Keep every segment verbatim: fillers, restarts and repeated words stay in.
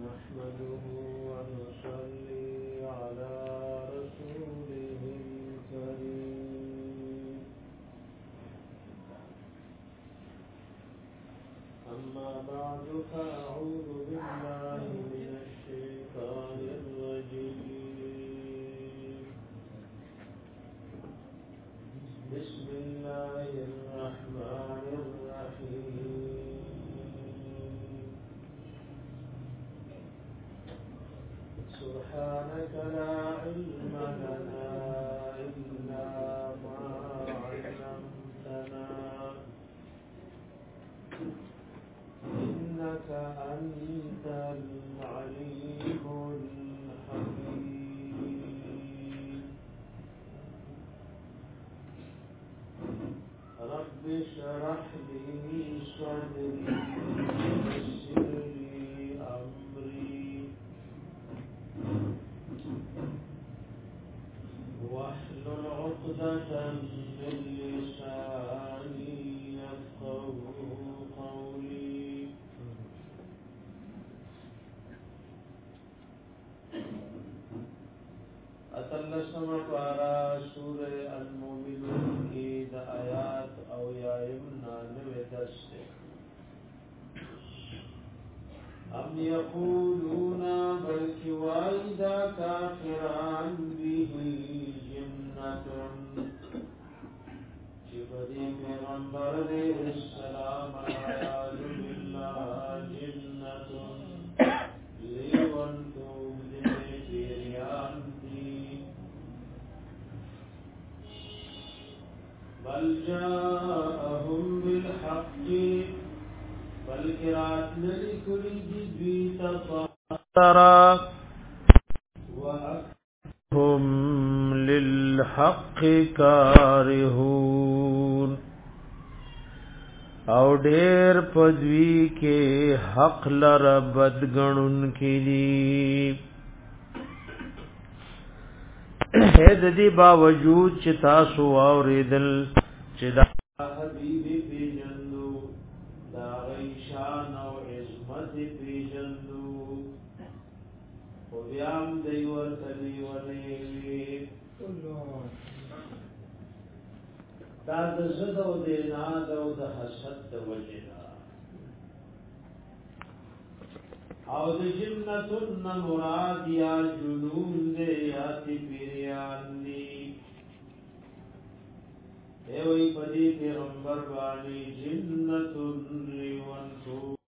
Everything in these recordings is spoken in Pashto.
نحمده ونصلي على رسوله الكريم أما بعد فأعوذ بالله من الشيطان الرجيم بسم الله الرحمن الرحيم سبحانك لا علم لنا إلا ما علمتنا إنك أنت العليم الحكيم رب اشرح لي صدري ويسر لي أمري واحلل عقدة من لساني يفقهوا قولي اتلسم پارا سورہ المؤمنون کی دا آیات او یا امنا نوے دستے ام یقولون بلکی وائدہ کافران به جنتن چبدی پیغمبر علیہ السلام علیہ باللہ جنتن لیونتم دے پیریان دی بل جاءهم بالحق بلکہ رات لکلی جدوی تفاطرا وَأَكْثَرُهُمْ لِلْحَقِّ كَارِهُونَ او ډیر پدوی کې حق لر بدګنون کړي هد دې باوجود چې تاسو اوریدل چې دا حبيبي پیجندو دا غیشان او عظمت پیجندو خو بیام دی ورتلی ونیوی دا د زد او د ناد او د حسد د وجنا او د جنتن مراد یا جنون دے یا تیریان دی ایوی پدی پیغمبر بانی جنتن لیونتو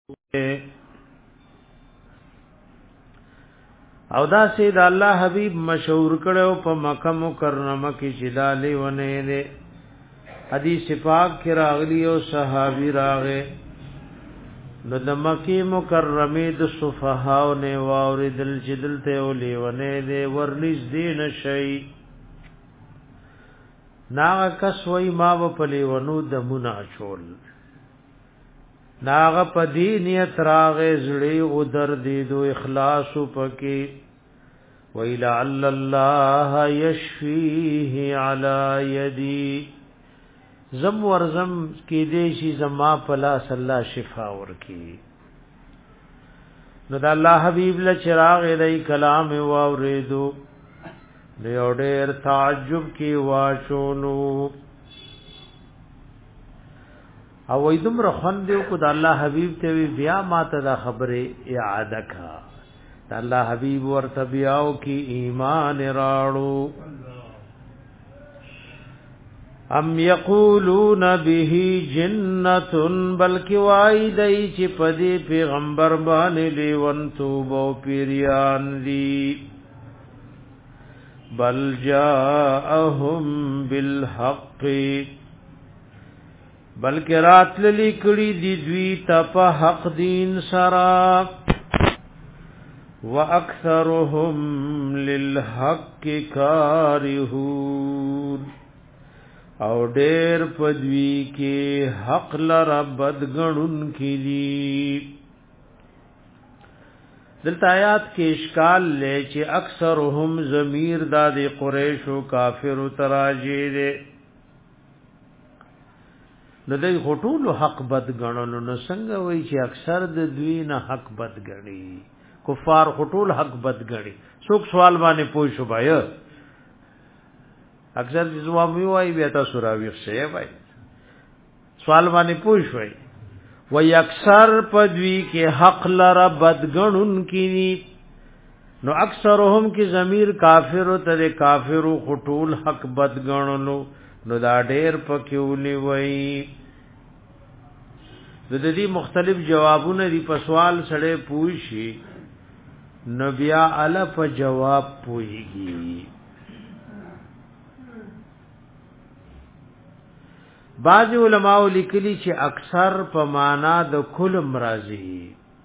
او دا سید الله حبیب مشهور کړو په مکه مکرمه کې جلالی ونه نه حدیث پاک کې راغلی او صحابي راغه نو د مکه مکرمه د صفهاو نه واوریدل جدل ته ولي ونه نه ورنځ دین شي ناغه کس وای ما و پلی ونو د منا چول ناغه پدی نیت راغه زړی او درد دو اخلاص پکې وَإِلَعَلَّ اللَّهَ يَشْفِيهِ عَلَى يَدِي زم ورزم کې دیشي زما پلا صلی الله شفا ورکی نو د الله حبیب له چراغ دی کلام واوریدو نو ډېر تعجب کې واشونو او وې دومره خوندې کو د الله حبیب ته بیا ماته دا خبره اعاده کا د الله حبیب ورته بیاو کی ایمان راړو ام یقولون به جنۃ بلکی وای دای چې پدی پیغمبر باندې لیونتو بو پیریان دی بل جاءهم بالحق بلکې راتللی کړي دی دوی ته په حق دین سرا واکثرهم للحق کارهون او ډېر پدوی کې حق لر بدګنون کړي دلته آیات کې اشکال لې چې اکثرهم ضمیر د قریش او کافر تراجی دي نو دای غټول حق بد غنلو نو څنګه وای چې اکثر د دوی نه حق بد غني کفار خطول حق بد غړي څوک سوال باندې پوي شو بای اکثر جواب وی بیا تاسو راوي شي بای سوال باندې پوي شوي وی اکثر پدوی کې حق لره بد غنون کی نو اکثرهم کی ضمیر کافر ته کافر خطول حق بد غنلو نو دا ډېر پکېولي وی د دې مختلف جوابونه دی په سوال سره پوښي نو بیا ال په جواب پويږي بعض علماء لیکلي چې اکثر په معنا د کل مرضی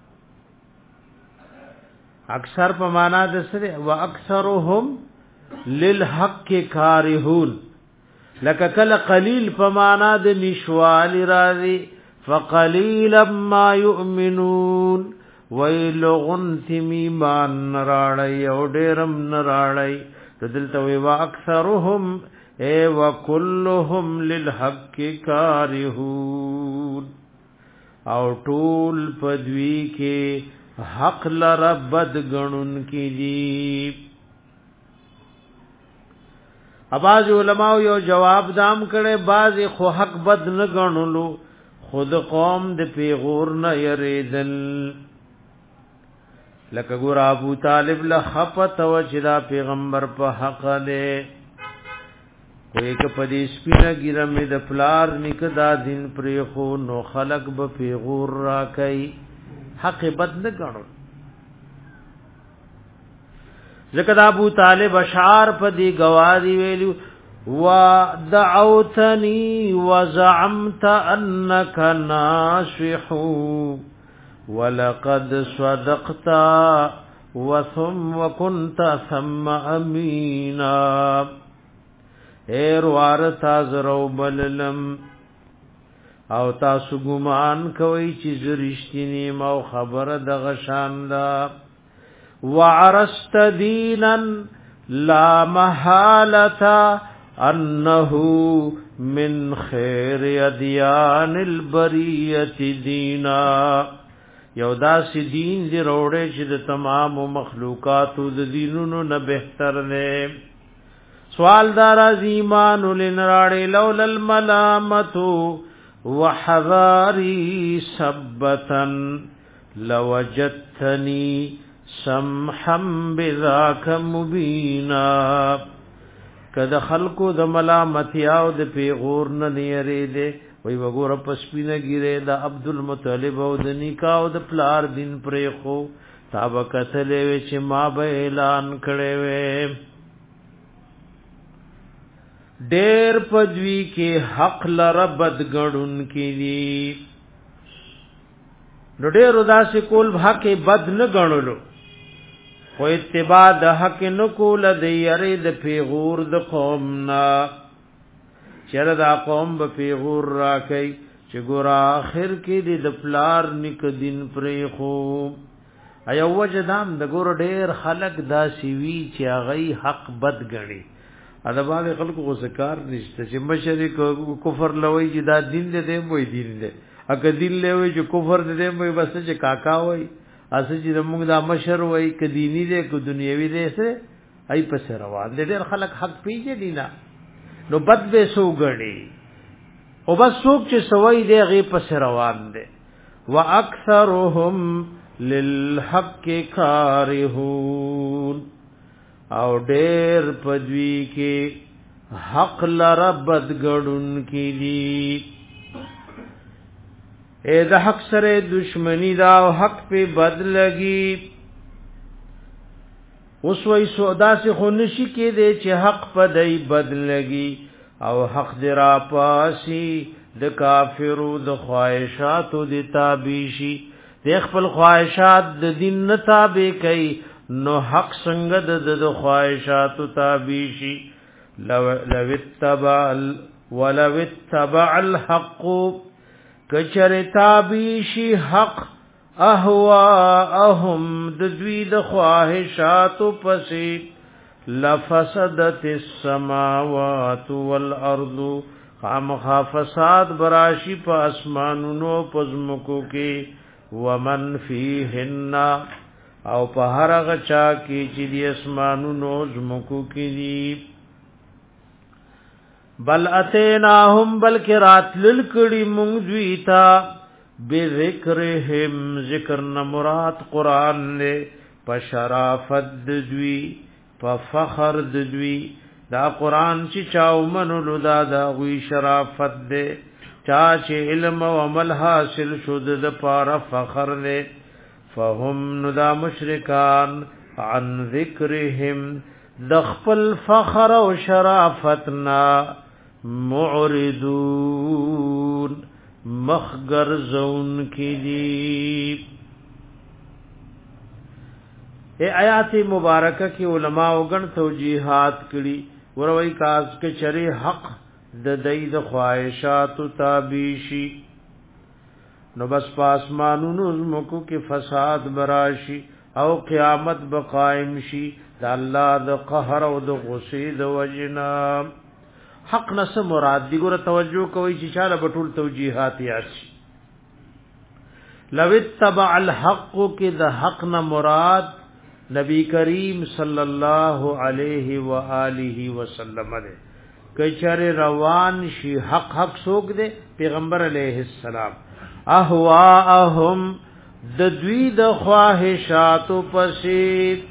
اکثر په معنا د سره واکثرهم للحق کارهون لکه کله قلیل په معنا د نشوال راضی فقلیلا ما یؤمنون ویلغن تیمی مان نراړی او ډیرم نراړی دلته وی واکثرهم اے وکلهم للحق کارهون او ټول پدوی کې حق لربد غنون کی دی اباظ علماء یو جواب دام کړي باز خو حق بد نه غنلو خود قوم د پیغور نه یریدل لکه ګور ابو طالب له خفت او چې دا پیغمبر په حق ده کوئی که پدې سپینه ګیره مې د پلار نکدا دین پرې خو نو خلق به پیغور را کوي حق بد نه غنو ذکر ابو طالب اشعار پدې گواہی ویلو ودعوتني وزعمت انك ناصح ولقد صدقت وثم وكنت ثم امينا ایر وارتا زرو بللم او تاسو ګمان کوي چې زرشتنی مو خبر د غشان دا وعرست دینا لا محالتا انه من خیر ادیان البریت دینا یو داس دین دی روڑے چې د تمام مخلوقاتو د دینونو نه بهتر نه سوال دار ایمان لنراړې لولا الملامت وحذاري سبتن لوجدتني سمحا بذاك مبینا کده خلقو د ملامتیا او د پیغور نه نیری دے وی وګور پسپینه ګیره د عبد المطلب او د نکاح او د پلار دین پرې خو تابکتلې چې ما به اعلان کړي وې ډېر پدوی کې حق لره بد غړون کې دي نو ډېر وداسې کول حق بد نه غړلو خو اتباع د حق نه کول د یری د پیغور د قوم نا چر دا قوم به پیغور را کوي چې ګور اخر کې د پلار نک دین پرې خو ایو وجدام د ګور ډېر خلق داسې وی چې هغه حق بد غړي ادبال خلکو غو ذکر نشته چې مشرک کفر لوي چې دا دین دې وای دین دې اګه دین لوي چې کفر دې وای بس چې کاکا وای اسه چې موږ دا مشر وای ک دینی دې ک دنیوي دې سره ای پس روان دې ډېر خلک حق پیږي دینا نو بد به سو غړي او بس څوک چې سوي دې غي پس روان دي واکثرهم للحق کارهون او ډېر پدوی کې حق لره بد غړون کې دي اے د حق سره دشمنی دا او حق په بد لګي اوس وای سودا سے خونشي کې دي چې حق په دای بد لګي او حق درا پاسي د کافرو د خواهشاتو د تابعشي د خپل خواهشات د دین نه تابع کوي نو حق څنګه د خواهشات تابع شي لو لو اتبع ولو اتبع الحق کچر تابع شي حق اهواهم د دوی د خواهشات پسې لفسدت السماوات والارض خامخا فساد براشي په اسمانونو پزمکو کې ومن فيهن او په هر هغه چا کې چې د اسمانونو زمکو کې دي بل اتیناهم بلکې راتلل کړي مونږ دوی ته بذکرهم ذکر نه مراد قران نه په شرافت دوی په فخر دوی دا قران چې چاو منلو دا دا غوي شرافت ده چا چې علم او عمل حاصل شود د پاره فخر نه فهم ندا مشرکان عن ذکرهم د خپل فخر او شرافتنا معرضون مخگر زون کی دی اے آیات مبارکہ کی علماء وګڼ توجیحات کړي وروي کاس کې چره حق د دای د خواہشات تابعشی نو بس پاسمانونو زمکو کې فساد براشي او قیامت بقائم شي د الله د قهر او د غصې د وجنا حق نس مراد دی ګره توجه کوي چې چاله بټول توجیحات یاشي لو اتبع الحق کې د حق نه مراد نبی کریم صلی الله علیه و آله وسلم دے کچره روان شي حق حق سوق دے پیغمبر علیہ السلام اهواهم د دوی د خواهشات پسې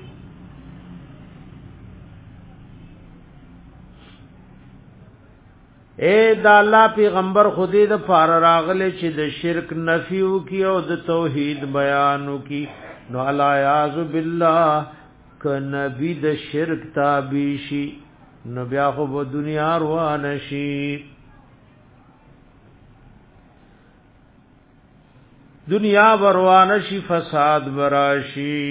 اے دا الله پیغمبر خودی د فار راغله چې د شرک نفیو کی او د توحید بیانو کی نو الا یاذ بالله ک نبی د شرک تابع شي نو بیا خو په دنیا روان شي دنیا بروان شي فساد براشي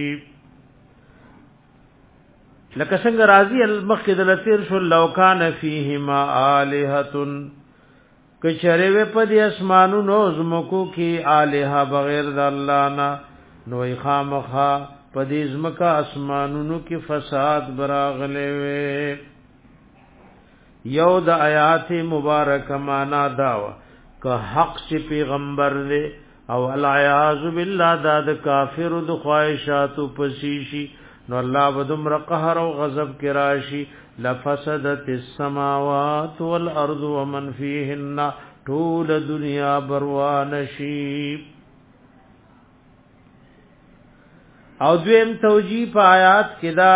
لکه څنګه راضی المخد لتر شو لو کان فیهما الہۃ کچره و په دې اسمانو نو زمکو کې الہ بغیر د الله نه نو خامخا په دې زمکا اسمانونو کې فساد براغله وي یو د آیات مبارک معنا داوا که حق چې پیغمبر دې او العیاذ بالله د کافر د خواہشات پسیشي نو الله بدم قهر او غضب کی راشی لفسدت السماوات والارض ومن فيهن طول دنیا بروان شی او دویم توجیه په آیات کې دا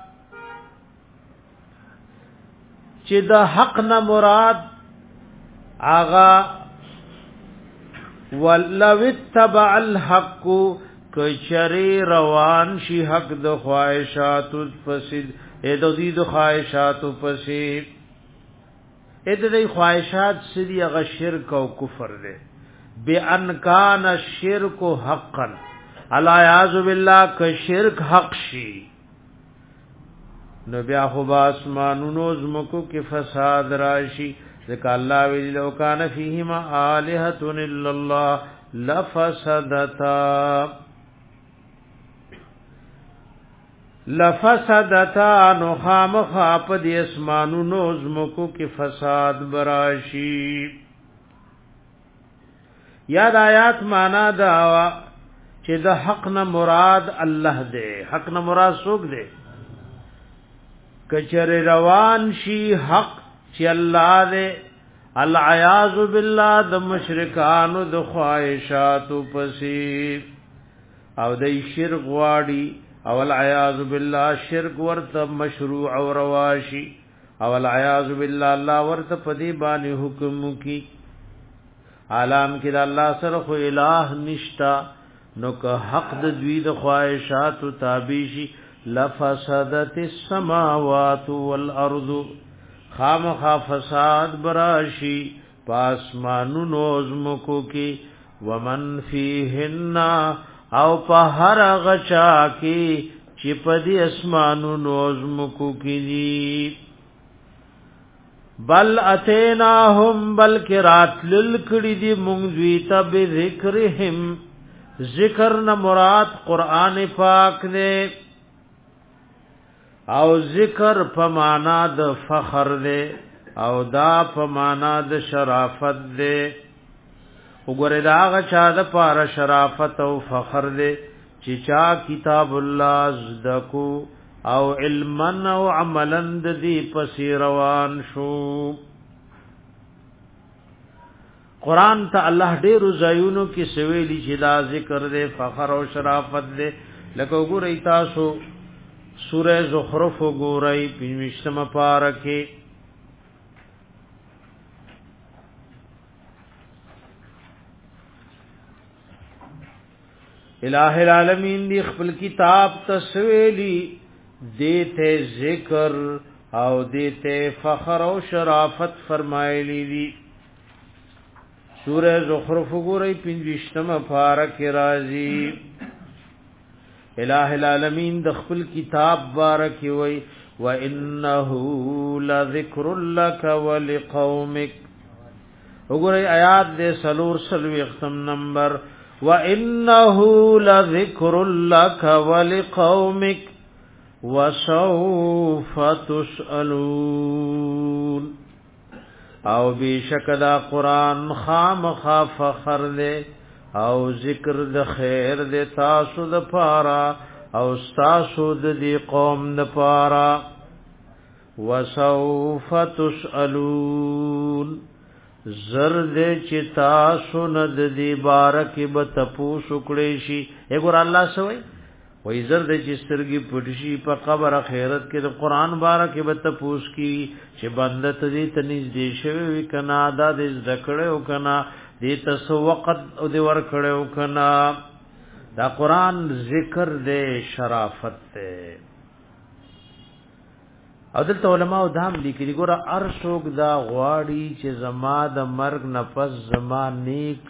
چې د حق نه مراد آغا ولو اتبع الحق کچری روان شي حق د خواہشات پسید اې د دې د خواہشات پسید اې د دې خواہشات سړي هغه شرک او کفر دي بان کان الشرک حقا الا یعذ بالله ک شرک حق شي نو بیا خو اسمانونو زمکو کې فساد راشي ځکه الله ویل لو کان فیهما الہۃ الا الله لفسدتا لفسدتا نو خامخا په دې اسمانونو زمکو کې فساد براشي یاد آیات معنا دا چې د حق نه مراد الله دې حق نه مراد څوک دې کچره روان شي حق چې الله دې العیاذ بالله د مشرکانو د خواہشات پسې او د شرک واړي او العیاذ بالله شرک ورته مشروع او رواشي او العیاذ بالله الله ورته پدی باندې حکم کی عالم کې د الله سره خو الہ نشتا نو که حق د دوی د خواہشات تابع شي لفسدت السماوات والارض خامخا فساد براشی پاسمانو نوزمکو کی ومن فیهن او په هر غچا کی چپدی اسمانو نوزمکو کی دی بل اتیناهم بل کرات للکڑی دی منگزویتا بذکرهم ذکر نا مراد قرآن پاک دے او ذکر په معنا د فخر دے او دا په معنا د شرافت دے وګوره دا غچا د پاره شرافت او فخر دے چې چې چا کتاب الله زدکو او علما او عملا د دې پسې روان شو. قران ته الله ډېر زایونو کې سویلی چې دا ذکر دې فخر او شرافت دې لکه وګورئ تاسو سوره زخرف وګورئ پنځمه پارکه الہ العالمین دی خپل کتاب تسویلی دیتے ذکر او دیتے فخر او شرافت فرمایلی دی. سورہ زخرف گوری پنجشتم پارک رازی الہ العالمین د خپل کتاب بارک وی وَإِنَّهُ لَذِكْرٌ لَكَ وَلِقَوْمِكَ. وګورئ آیات دے سلور سلوی ختم نمبر وَإِنَّهُ لَذِكْرٌ لَكَ وَلِقَوْمِكَ وَسَوْفَ تُسْأَلُونَ. او بیشک دا قرآن خامخا فخر دے او ذکر د خیر دے تاسو د پارا او تاسو د دی قوم د پارا. وَسَوْفَ تُسْأَلُونَ. زرد چې تاسو نه د دې بارک به تپوس وکړې شي. وګور الله سوې وای زرد چې سترګې پټ شي په قبر اخرت کې د قران بارک به تپوس کی چې بنده ته دې تنیز دې شوی کنا دا دې ذکر او کنا دې تاسو وخت او دې ور کړو کنا. دا قران ذکر دې شرافت دې او دلته علماء دام لیکلي ګوره ارشوک دا غواړي چې زما د مرګ نفس زما نیک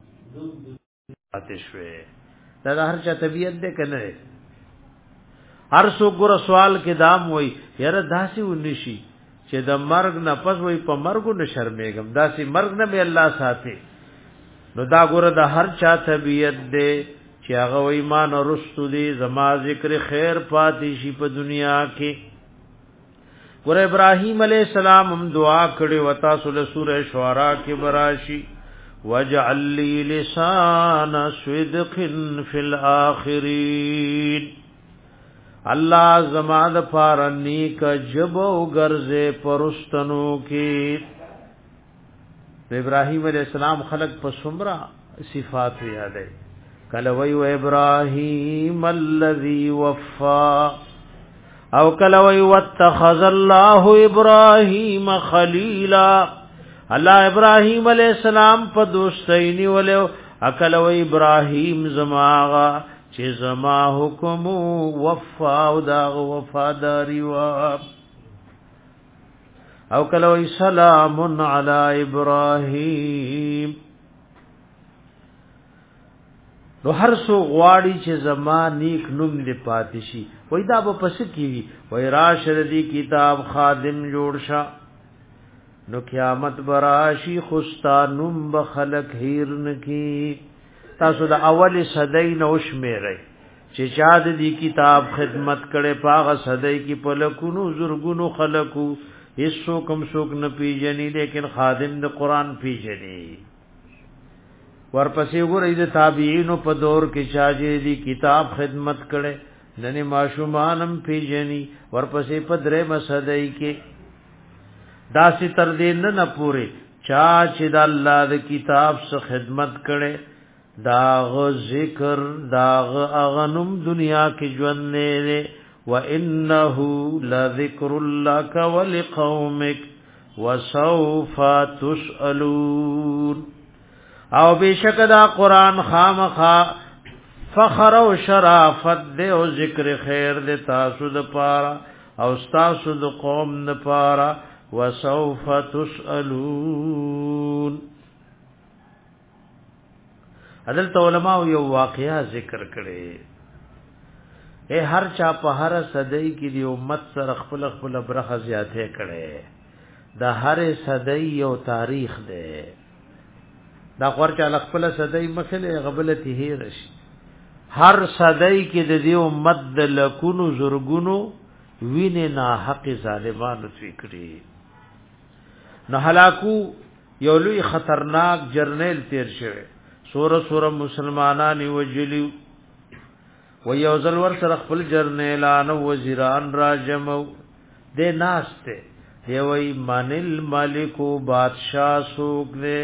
آتشوي دا هر چا طبيعت دې کنه. ارشوک ګوره سوال کې دام وای یاره داسې ونشي چې د مرګ نفس وای په مرګو نه شرمېږم داسې مرګ نه به الله ساتي. نو دا ګوره د هر چا طبيعت دې چې هغه وای مان رستو دې زما ذکر خیر پاتې شي په دنیا کې. ور ابراهيم عليه السلام هم دعا کړي وتا سول سوره شعراء کې براشي وجعل لي لسان صدق في الاخرين. الله زما د پار نیک جبو غرزه پرستنو کې. ابراهيم عليه السلام خلق په سمرا صفات یادې کله وی و ابراهيم الذي وفى او کله وی واتخذ الله ابراهيم خليلا. الله ابراهيم عليه السلام په دوستۍ نیولو اکل وی ابراهيم زماغه چې زما حکم وفا او دا وفاداری وا. او کله وی سلام علی ابراهيم. نو هر سو غواړي چې زما نیک نوم دې پاتې شي وای دا به پس کیږي وای راشد دی کتاب خادم جوړ شه نو قیامت براشي خستا نوم بخلق هیر نکی. تاسو د اول صدای نو شمیرئ چې چا دې کتاب خدمت کړي پاغه صدای کی په لکونو زرګونو خلقو هیڅ کوم څوک نه پیژني لیکن خادم د قران پیژني. ورپسې وګورئ د تابعین په دور کې شاجې دي کتاب خدمت کړي نن ماشومانم پیژني. ورپسې په درې مسدای کې داسې تر دې نه پوره چا چې د الله د کتاب سره خدمت کړي داغ ذکر داغ اغنم دنیا کې ژوند نه. وانه لذکر لک ولقومک وسوف تسالون. او بشک دا قران خامخا فخر او شرافت دے او ذکر خیر دے تاسو د پارا او تاسو د قوم د پارا. وسوف تسالون. عدالت علماء یو واقعا ذکر کړي اے هر چا په هر صدای کې دی امت سره خپل خپل برخه زیاته کړي. دا هر صدای یو تاریخ دی. دا ورچا خپل صدای مخله غبلتی هیرش هر صدای کې د دې امت د لکونو زرګونو وینې نه حق ظالمانو فکری نه هلاکو. یو لوی خطرناک جرنیل تیر شوه سوره سوره مسلمانان وجلی و یو ځل ور سره خپل جرنیلان او وزیران را جمع دې ناشته دی وی من الملک بادشاہ سوق دې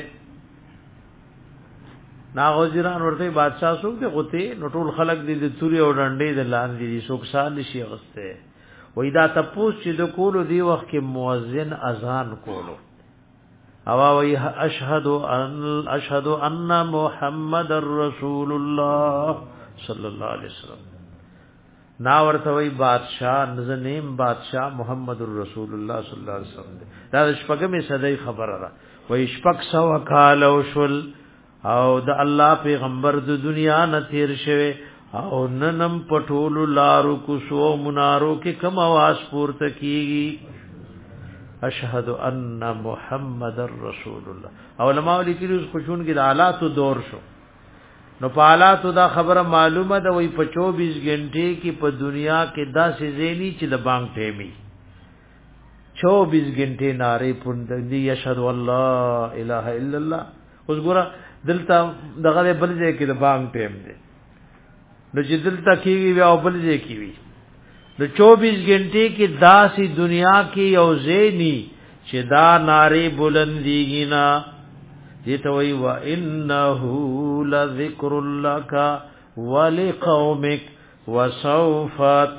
نا وزیران ورته بادشاہ سوق دې غته نو ټول خلق دې د توري او ډنډې د لاندې دي سوق سال شي غسته وې دا تپوس چې د کولو دی وخت کې مؤذن اذان کولو او وی اشهد ان اشهد ان محمد رسول الله صلی الله علیه وسلم نا ورته وی بادشاہ نزنیم بادشاہ محمد رسول الله صلی الله علیه وسلم دا شپږمې صدای خبره را وی شپږ سو کال او شل او د الله پیغمبر د دنیا نه تیر شوه او ننم پټول لارو کو سو منارو کې کوم आवाज پورته کیږي اشهد ان محمد رسول الله علماء لیکلي خوشون کې د حالات دور شو نو په حالات دا خبره معلومه ده وي په چوبیس غنټې کې په دنیا کې داسې زېنی چې د بانک ټیمي چوبیس غنټې ناره پوند دي اشهد الله اله الا الله اوس ګوره دلته دغه بل ځای کې د بانک ټیم دی نو چې دلته کېږي او بل ځای کې وي نو چوبیس غنټې کې داسې دنیا کې یو زېنی چې دا ناره بلندیږي نه دیتا وی و انه لذکر لک ولقومک وسوف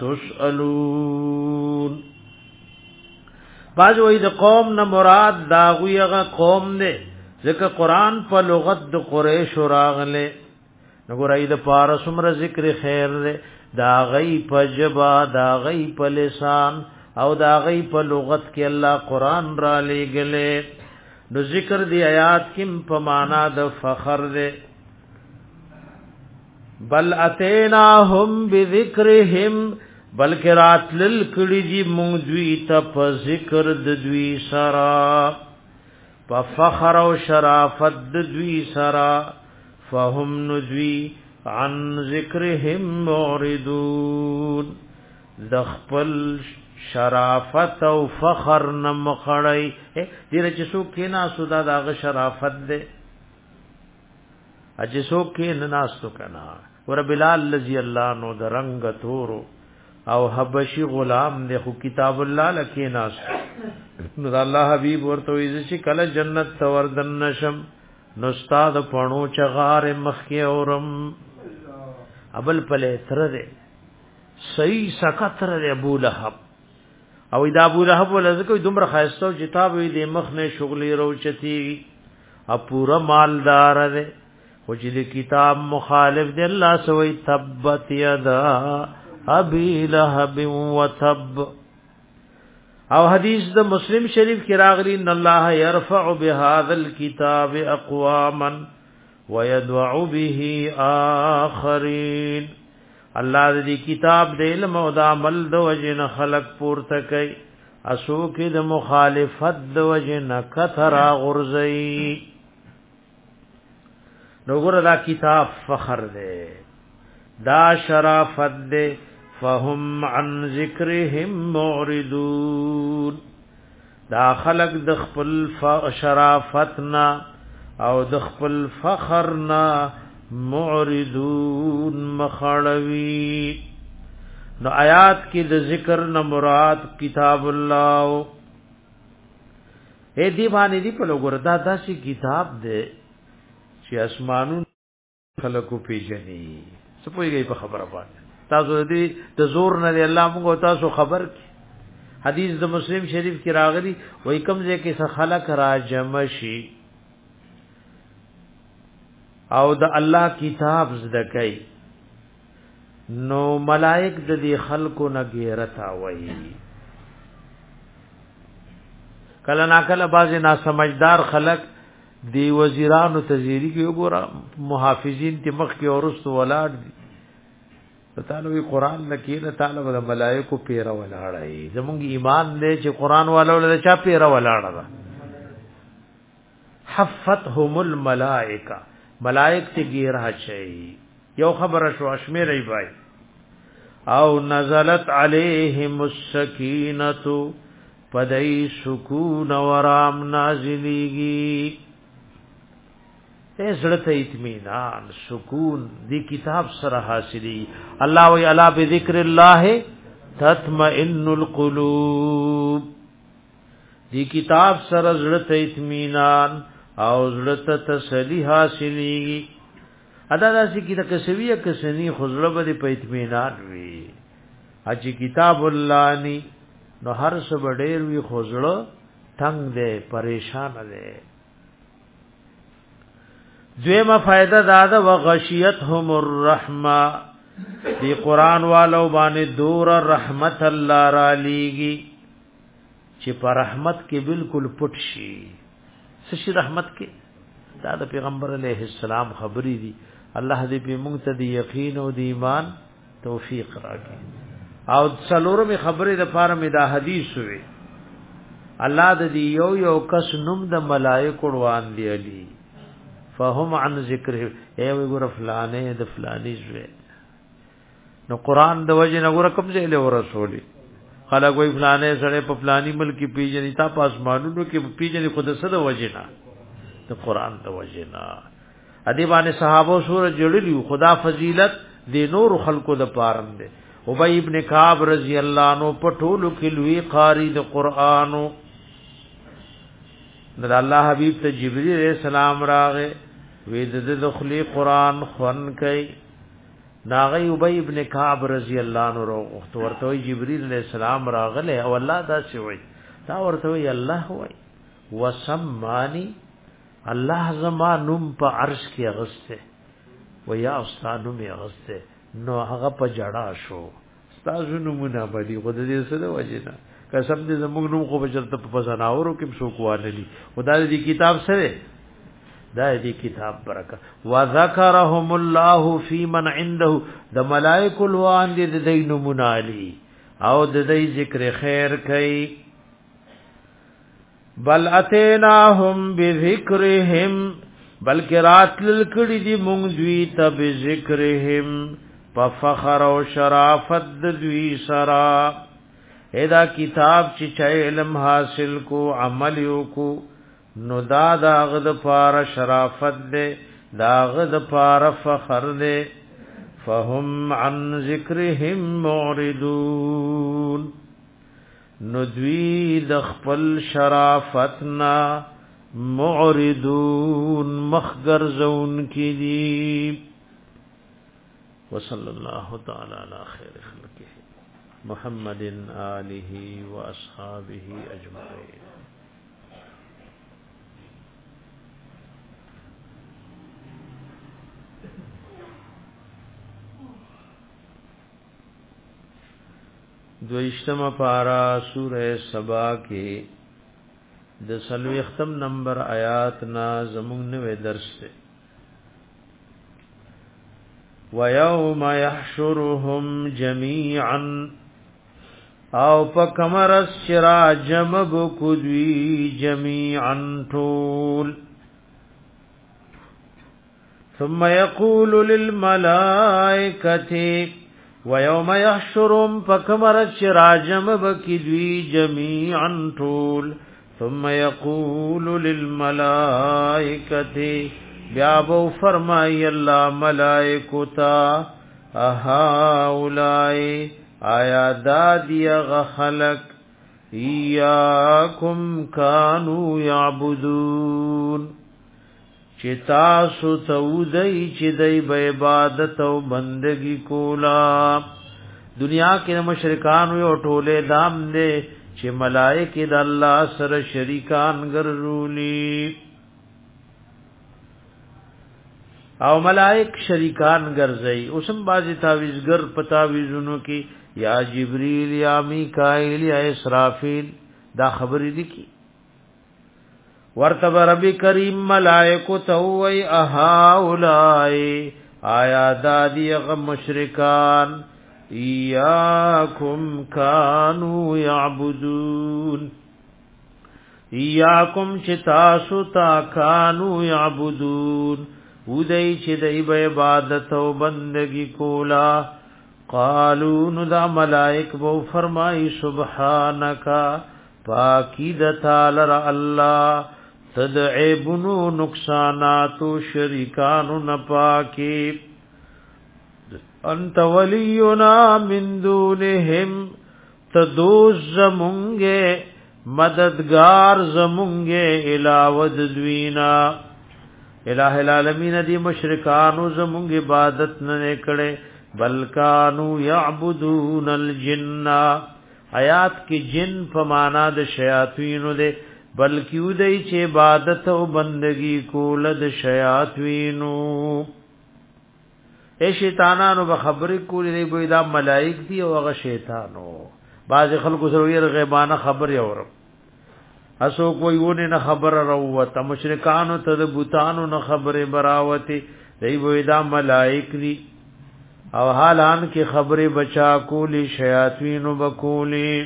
تسألون باز وی د قوم نه مراد دا غویغه قوم نه ځکه قران په لغت د قریش راغله نګورای د پارس عمر ذکر خیر ده دا غی په جبا دا غی په لسان او دا غی په لغت کې الله قران را لېګله نو ذکر دی آیات کم په معنا د فخر ده بل اتیناهم بذکرهم بلکې راتل کړي دي مونږ دوی ته په ذکر د دوی سرا په فخر او شرافت د دوی سرا فهم ندوی عن ذکرهم معرضون د خپل شرافت او فخر نم خړی دیر چې څوک کې ناسو دا دغه شرافت ده اجه څوک کې ناسو کنا ور بلال رضی الله نو د رنگ تورو او حبشي غلام ده خو کتاب الله لکې ناس نو الله حبيب ورته ویل چې کله جنت توردن نشم نو استاد پڼو چغار مخکې اورم ابل پله تر ده صحیح سکتر ابو لهب او دا ابو لهب ولزکه دومره خاصو کتاب وی د مخ نه شغلې روچتی ا پورا مالدار ده خو چې د کتاب مخالف دی الله سوی تبت یدا ابي لهب وتب او حدیث د مسلم شریف کې راغلی ان الله يرفع بهذا الكتاب اقواما ويدع به اخرين الله دې کتاب د علم او د عمل د وجن خلق پورته کوي اسو کې د مخالفت د وجن کثرا غرزي نو ګره دا کتاب فخر دے دا شرافت دے فهم عن ذکرهم معرضون دا خلق د خپل شرافتنا او د خپل فخرنا معرضون مخړوي نو آیات کې د ذکر نه مراد کتاب الله اے دی باندې دی په لګور دا داسې کتاب دی چې اسمانون خلقو پیژني څه پويږي په خبره باندې تاسو دې د زور نه الله موږ تاسو خبر کی حدیث د مسلم شریف کې راغلی وای کوم ځای کې څه خلق را جمع شي او د الله کتاب زده کوي نو ملائک د دې خلقو نه غیرتا وای کله نا کله باز نه سمجھدار خلق دی وزیرانو تزیری کې وګوره محافظین ته مخ کې اورست ولاړ دي تعالی وی قران لکه تعالی د ملائکه پیرا ولاړای زموږ ایمان دې چې قران والو له چا پیرا ولاړه حفتهم الملائکه ملائک ته ګیره شي یو خبره شو اشمیر ای بای او نزلت علیهم السکینه پدای سکون ورام نازلیږي اے زړه ته اطمینان سکون دی کتاب سره حاصلي. الله وی الا بذکر الله تطمئن القلوب. دی کتاب سره زړه ته اطمینان او زړه ته تسلی حاصلي. ادا داسې کی د کسویه کسنی خزړه به په اطمینان وي. اج کتاب الله ني نو هر څه ډېر وی خزړه تنگ دے پریشان دے. دویمه فائدہ دادا وغشیتهم الرحمه. دی قران والو باندې دور رحمت الله را لیږي چې پر رحمت کې بالکل پټ شي. سشي رحمت کې دا د پیغمبر علیه السلام خبرې دي. الله دې په موږ ته د یقین او د ایمان توفیق راکړي. او څلورمه خبرې د پاره مې دا حدیث وي. الله د دې یو یو کس نوم د ملائکه روان دی علی فهم عن ذکر ای وی ګور فلانه د فلانی زوی. نو قران د وجه نه ګور کوم ځای له رسولي خلک وی فلانه سره په فلانی ملک پیژنې تا په اسمانونو کې پیژنې خود سره د وجه نه د قران د وجه نه. ادی باندې صحابه سور جوړلی خدا فضیلت د نور خلقو د پارم دي. ابی ابن کعب رضی الله عنه په ټولو کې لوی قاری د قرانو. د الله حبیب ته جبرئیل علیہ السلام راغه وې د دخلی قران خون کوي. ناغی ابی ابن کعب رضی الله عنه ورته ورته جبرئیل علیہ السلام راغله او الله دا څه وای دا ورته وی الله وای وسمانی الله زما نوم په عرش کې اغسته و یا استاد نوم یې اغسته. نو هغه په جړا شو استاد نومونه باندې خود دې سره وجنه قسم دې زموږ نوم خو بچرته په فزناورو کې څوک وانه خدای دې کتاب سره دا دې کتاب برکت. وذکرهم الله فی من عنده. د ملائکه الوان دې دې نومونه علی او دې ذکر خیر کوي. بل اتیناهم بذکرهم بلکې راتل کړي دي مونږ دوی ته بذکرهم په فخر او شرافت دوی سرا. ادا کتاب چې چا علم حاصل کو عمل یو کو نو دا دا غد پار شرافت دے دا غد پار فخر دے. فهم عن ذکرهم معرضون. ندوی د خپل شرافتنا معرضون مخگر زون کی دی. وصلی اللہ تعالی علی خیر خلقه محمد آلہ و اصحابہ اجمعین. دویشتم پارا سورہ سبا کے د سلوختم نمبر آیات نا زمون نوے درس تے. وَيَوْمَ يَحْشُرُهُمْ جَمِيعًا او پا کمرس شرا جمب کدوی جميعا طول. ثم يقول للملائكة وَيَوْمَ يَحْشُرُهُمْ فَكَمَرَتْ شِرَاجَمَ بَكِدْوِي جَمِيعًا طول. ثُمَّ يَقُولُ لِلْمَلَائِكَةِ بیابو فرمائی اللہ ملائکتا اہاولائی آیا دادی غخلق ایاکم کانو یعبدون چتاسو تودئی چی دی با عبادت و بندگی کولا. دنیا کې مشرکان یو ټوله دام دے چې ملائکه د الله سره شریکان ګرځولي او ملائک شریکان ګرځي. اوسم بازي تعویذګر پتاویزونو کې یا جبرئیل یا میکائیل یا اسرافیل دا خبرې دي کی ورتب رب کریم ملائکو توئی اہاولائی آیا دادی غم مشرکان ایاکم کانو یعبدون ایاکم چتاسو تا کانو یعبدون ودئی چی دی با عبادت و بندگی کولا. قالو ندا ملائک بو فرمائی سبحانکا پاکی دتا لر اللہ تدعبنو نقصاناتو شریکانو نپاکی انت ولینا من دونهم تدوز زمونگے مددگار زمونگے علاوہ دوینا الہ العالمین دی مشرکانو زمونگ عبادت ننے کڑے بلکانو یعبدون الجن آیات کی جن پمانا د شیاطینو دے بلکی ودی چه عبادت و بندگی کولد شیاطینو اے شیطانانو بخبری کولی دی بوی دا ملائک دی و اغا شیطانو بعض خلقو سرویر غیبانا خبر یورم اسو کوئی ونی نه خبر راوته مشرکانو ته د بوتانو نه خبره براوته دی بوی دا ملائک دی او حالان کې خبره بچا کولی شیاطین وبکولی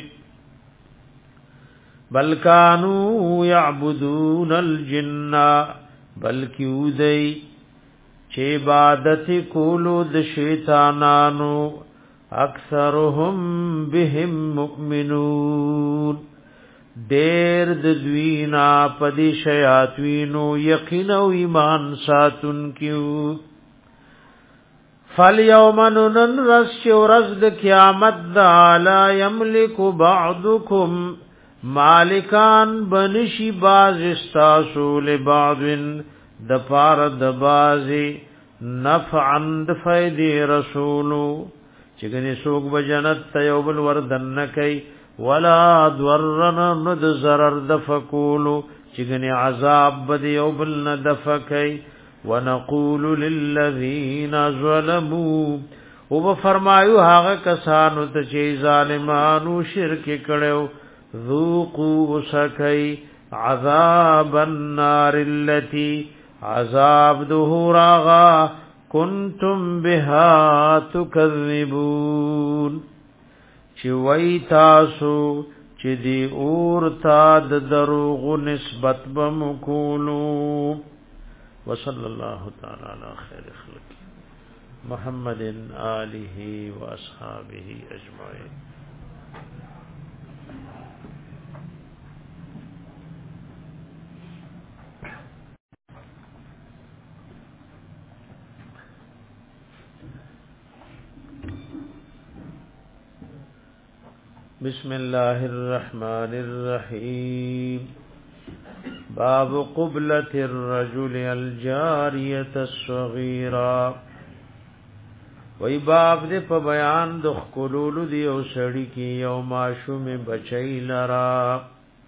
بل کانوا یعبدون الجن بلکی ودی چې عبادت کولو د شیطانانو اکثرهم بهم مؤمنون دیر د دوینا پدی شیاطینو یقین او ایمان ساتن کیو فالیوم نن رس ورز د قیامت دا لا یملک بعضکم مالکان بنشی باز استاسو لبعض د پار د بازی نفعا د فیدی رسولو چگنی سوک بجنت تیوبل وردن نکی ولا ضررن ند ضرر دفکولو چگنی عذاب بدی یوبل ندفکی ونقول للذین ظلموا او بفرمایو هاگه کسانو ته چې ظالمانو شرک کړو ذوقوا سکی عذاب النار التي عذاب دهوراغا کنتم بها تکذبون چی وی تاسو چی دی اور تا د دروغ نسبت بمکولو وصلی اللہ تعالی علی خیر خلق محمد آلہ و اصحابہ اجمعین. بسم الله الرحمن الرحيم. باب قبلة الرجل الجارية الصغيرة. وی باب دې په بیان د خلولو دی او سړی کی یو ماشوم بچی لرا.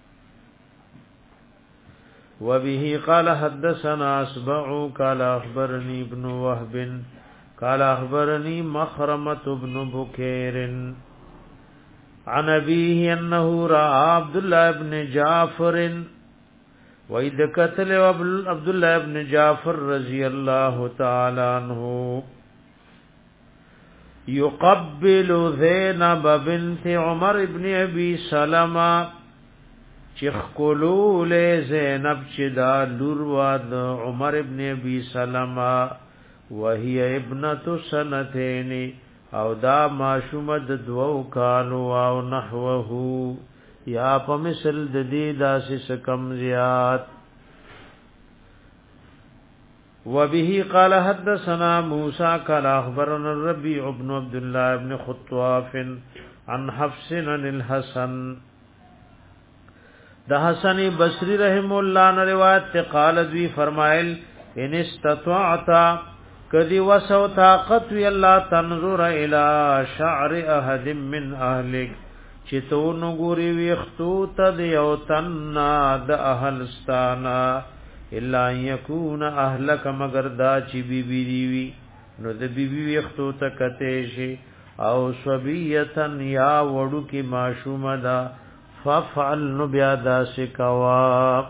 وبه قال حدثنا اسبع قال اخبرني ابن وهب قال اخبرني مخرمة بن بكير عن ابيه انه راى عبد الله بن جعفر واذ قتل عبد الله بن جعفر رضي الله تعالى عنه يقبل زينب بنت عمر بن ابي سلمة چخقلول زینب چدا لور واد عمر ابن ابي سلمة وهي ابنه سنتين او دا ماشومه د دوو کالو او نحوه یا په مثل د دې داسې کم زیات. وبه قال حدثنا موسى قال اخبرنا الربيع بن عبد الله بن خطواف عن حفص عن الحسن. د حسن بصری رحم الله نے روایت قال ذی فرمائل ان استطعت کدی وسو طاقت وی الله تنظر الى شعر احد من اهلک چتون ګوري ویختو تد یو تن د اهلستانا الا یکون اهلک مگر دا چی بی بی دی وی نو د بی بی ویختو تکته شي او صبیتن یا وړو کی معشومه دا ففعل نو بیا دا سکوا.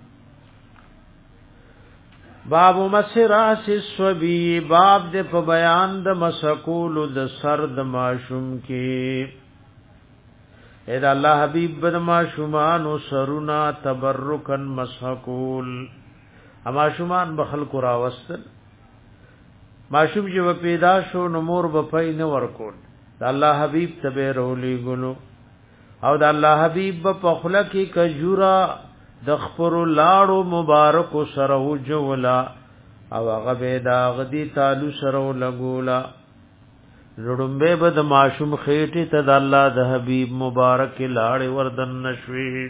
باب مسراس الصبی باب د په بیان د مسکول د سر د ماشوم کې اې الله حبیب بد ماشومان سرنا تبرکن مسکول ماشومان بخل کو راوستل ماشوم چې پیدا شو نو مور بپای نه ورکول د الله حبیب تبه رولی ګلو او د الله حبیب په خله کې کجورا د خپل لاړو مبارک سره وجولا او هغه به دا غدي تعالو سره لګولا لړمبه بد ماشوم خېټه ته د الله د حبيب مبارک لاړ وردن نشوي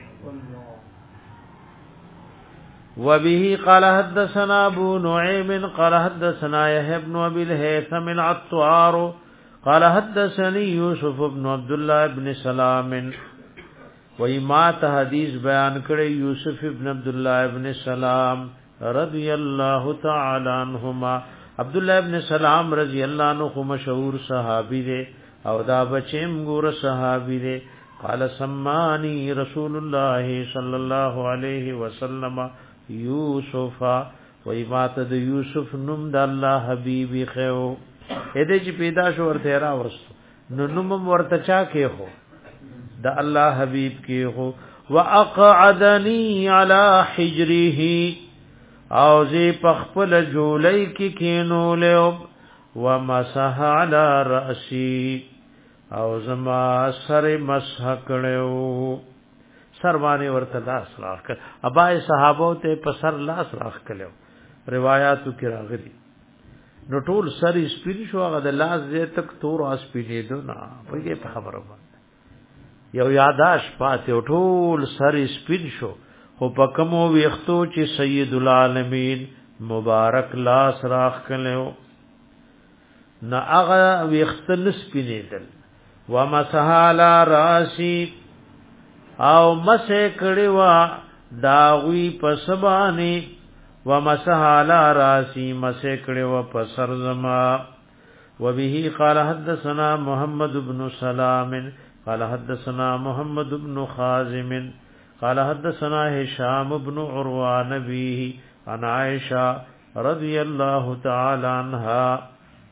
وبه قال حدثنا ابو نعيم قال حدثنا يحيى بن ابي الهيثم العطار قال حدثني يوسف بن عبد الله بن سلام وإمات حدیث بیان کړي یوسف ابن عبد الله ابن سلام رضی الله تعالی عنهما عبد الله ابن سلام رضی الله عنه مشهور صحابی دی او دا بچیم ګور صحابی دی قال سمانی رسول الله صلی الله علیه وسلم یوسف و ایمات د یوسف نوم د الله حبیبی خو اې دې چې پیدا شو ورته را ورستو نو نوم ورته چا کې هو د الله حبیب کې هو واقعدنی علی حجره او زی پخپل جولای کې کینو له ومسح علی رأسی او زما سر مسح کړو سر باندې ورته لاس راخ کړ ابای صحابو ته په سر لاس راخ کړو روایتو کې راغلي نو ټول سر سپین شو هغه د لاس دې تک تور اس پینې دو نه په په خبره باندې یو یاداش پاتې ټول سر سپین شو خو په کوم وختو چې سید العالمین مبارک لاس راخ کړو نه هغه وخت نسپینې دل ومسح علی راسی او مسه کړي وا داوی پسبانی و مسح علی راسی مسه کړي وا پسر زما وبه قال حدثنا محمد بن سلام قال حدثنا محمد بن خازم قال حدثنا هشام بن عروه نبيه عن عائشه رضی الله تعالی عنها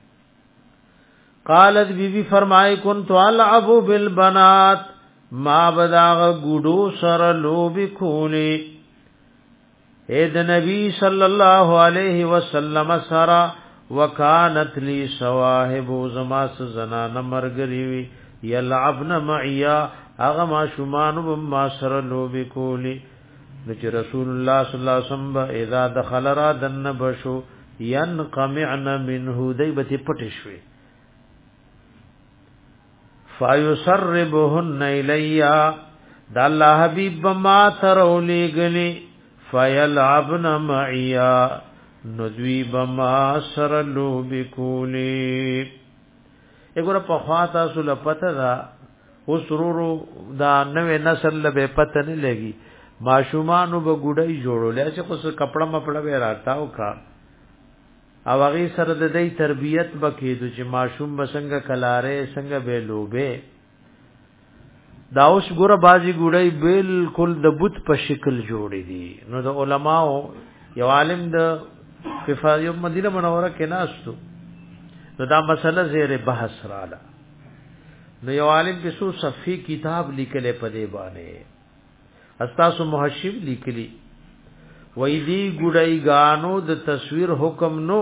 قالت بی بی فرمائے كنت العب بالبنات ما بداغ ګډو سره لوب کولی اے د نبی صلی الله علیه وسلم سره وکانت لی سواهب زماس زنان مرګری وی یلعبن معیا اغه ما شومان ما سره لوب کولی چې رسول الله صلی الله علیه وسلم اذا دخل را دن بشو ينقمعن منه دیبتی پټشوي فایسربهن الیا د الله حبیب ما ترولې غني فیلعبن معیا ندوی بما سرلو بکولی وګوره په خواته سول پته دا وسرورو دا نوې نسل به پته نه لګي ماشومانو به ګډای جوړولې چې کوڅه کپڑا مپړه به راتاو کا او هغه سره د دې تربيت بکیدو چې ماشوم بسنګ کلاره څنګه به لوبه دا اوس ګوره بازي ګړای بالکل د بت په شکل جوړې دي نو د علماو یو عالم د کفایو مدینه منوره کې ناشتو نو دا مسله زیر بحث رااله نو یو عالم په سو صفی کتاب لیکلې په دی باندې استاسو محشب لیکلی وای دی ګړای غانو د تصویر حکم نو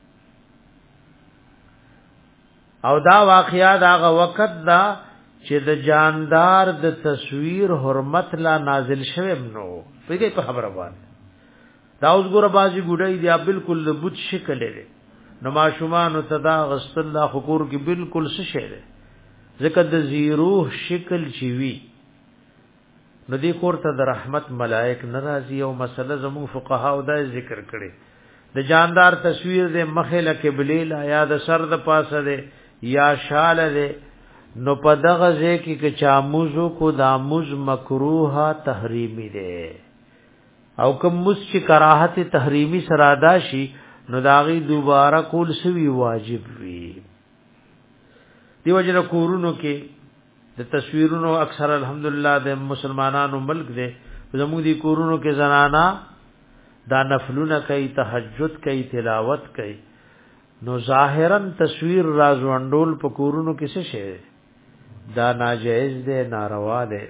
او دا واقعیا دا وخت دا چې د جاندار د تصویر حرمت لا نازل شوه نو پیګه په خبره باندې دا اوس ګوره بازي ګړای دی بالکل د بت شکل لري نو ماشومان تدا غسل الله حقور کې بالکل څه شه ده ځکه د زیروح شکل چی وی نو دی کورته د رحمت ملائک ناراضي او مسله زمو فقها او د ذکر کړي د جاندار تصویر د مخله قبله لا یا د سر د پاسه ده یا شال ده نو په دغه ځکه کې چاموزو کو د اموز مکروه تحریمی ده او کوم مس چې کراهت تحریمی سرادا شي نو داغي دوباره کول سوی واجب وي دیو جن کورونو کې د تصویرونو اکثر الحمدلله د مسلمانانو ملک دي زموږ دي کورونو کې زنانا دا نفلونه کوي تهجد کوي تلاوت کوي نو ظاهرا تصویر رازوندول په کورونو کې څه شي دا ناجائز دي ناروا دي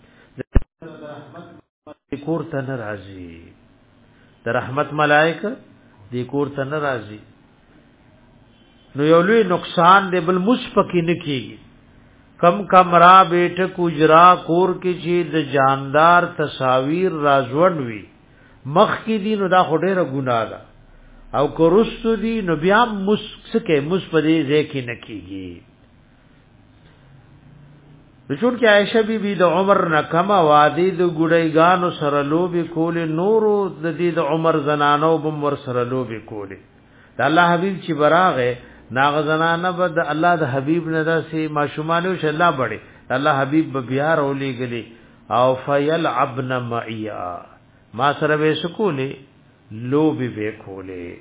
د کور ته ناراضي د رحمت ملائکه د کور ته ناراضي نو یو لوی نقصان دی بل مشفقین کیږي کم کمرا بیٹھ کجرا کور کی چې د جاندار تصاویر رازوړ وی مخ کی دی نو دا خډیره ګناه ده او کرستو دی نو بیا مسکه مسپدی زکی نکیږي رسول کې عائشہ بی بی د عمر نکما وادي د ګډایګانو سره لوبي کول نورو د دې د عمر زنانو بم ور سره لوبي کول د الله حبیب چې براغه ناغ زنانه بد الله د حبیب نه داسي ماشومانو ش الله بړي الله حبیب بیا رولي غلي او فیلعبن معیا ما سره به سکولې لوبي به کولې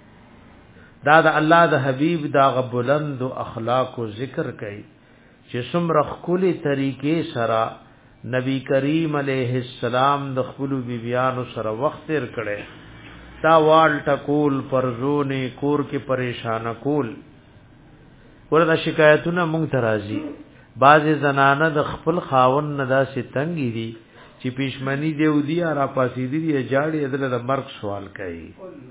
دا د الله د حبیب دا غبلند اخلاق او ذکر کوي چې څومره خولي طریقې سره نبی کریم علیه السلام د خپل بیبیانو سره وخت تیر کړي تا وال ټکول پرزونه کور کې پریشان کول ورته شکایتونه مونږ ترازی بعض زنانه د خپل خاون ندا سي تنګي دي چې پښمنی دی ودی را پاسې دي جاړي دل د مرګ سوال کوي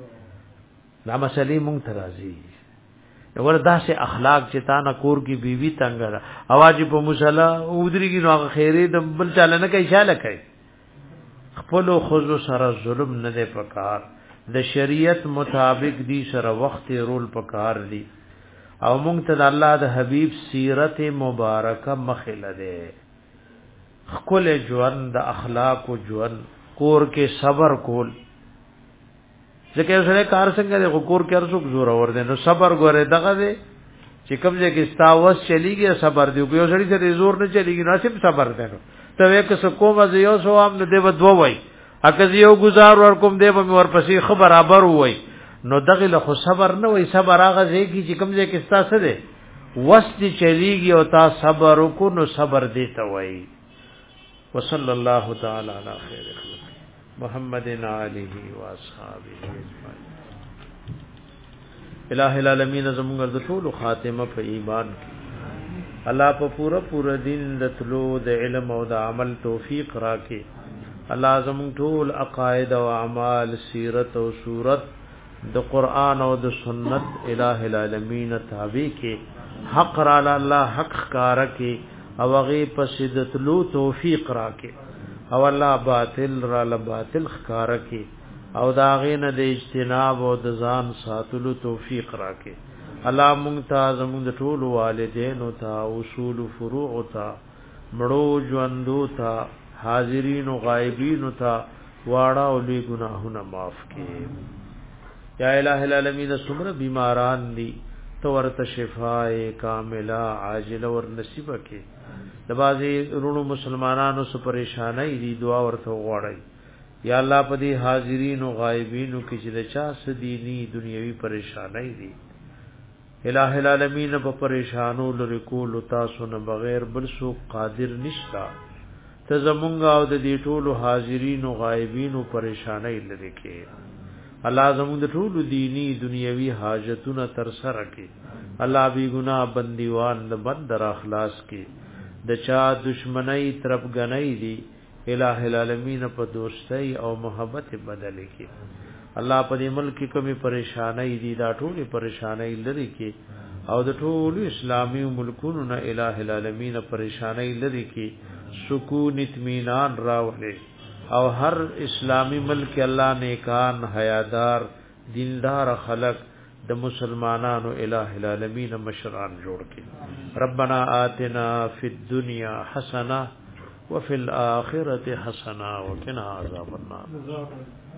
دا مسلې مونږ ترازی وردا سے اخلاق چې تا نه کور کی بیوی تنگ را اواز په مصلا ودریږي نو خیره د بل چاله نه کوي چاله کوي خپل خود سره ظلم نه دی پکار د شریعت مطابق دی سره وخت رول پکار دی او مونږ ته د الله د حبیب سیرت مبارکه مخله ده خپل ژوند د اخلاق او ژوند کور کې صبر کول ځکه سره کار څنګه د کور کې ارزوک زور اور دي نو صبر ګوره دغه دي چې کوم ځای کې استاوس چلیږي صبر دی یو سړی سره زور نه چلیږي ناسب صبر دی ته وې که کوم از یو سو ام نه دی ودو وای اګه یو گزار ور کوم دی به ور پسې خبر برابر وای نو دغه له خو صبر نه وای صبر هغه ځای کې چې کوم ځای کې استا څه دی وست چلیږي او تا صبر وکړو نو صبر دی ته وای وصلی الله تعالی علی خیر خلق محمد علیه و اصحابہ اجمعین الہ العالمین زمونږ د ټول خاتمه په ایمان کې الله په پورا پورا دین د تلو د علم او د عمل توفیق راکې الله زمونږ ټول عقاید او اعمال سیرت او صورت د قران او د سنت الہ العالمین تابع کې حق را الله حق کار کې او غي پسید تلو توفیق راکې او الله باطل را ل باطل خکار کی او داغین د اجتناب او د ځان ساتلو توفیق راکې الله ممتاز مون د ټول والدین او تا اصول فروع او تا مړو ژوندو تا حاضرین او غایبین او تا واړه او لوی ګناهونه معاف کړي یا الہ العالمین سمره بیماران دي تو ورته شفاء کامله عاجله ور نصیب کړي د بازي رونو مسلمانانو سره پریشانای دي دعا ورته غواړي یا الله په دې حاضرین او غایبین کې چې د چا سديني دنیوي پریشانای دي الہ العالمین په پریشانو لری کول تاسو نه بغیر بل سو قادر نشتا ته زمونږ او د دې ټولو حاضرین او غایبین او پریشانای لری کې الله زمونږ د ټولو دینی دنیوي حاجتونه تر سره کې الله بی ګناه بندیوان د بندر اخلاص کې د چا دشمنی طرف غنئی دی الہ العالمین په دوستۍ او محبت بدل کی الله په دې ملک کومي پریشانای دي دا ټول پریشانای لري کی او د ټول اسلامي ملکونو نه الہ العالمین پریشانای لري کی سکون اطمینان راولې او هر اسلامی ملک الله نیکان حیادار دیندار خلق د مسلمانانو الہ العالمین مشران جوړ کړي ربنا آتنا فی الدنیا حسنه وفي الاخره حسنه وقنا عذاب النار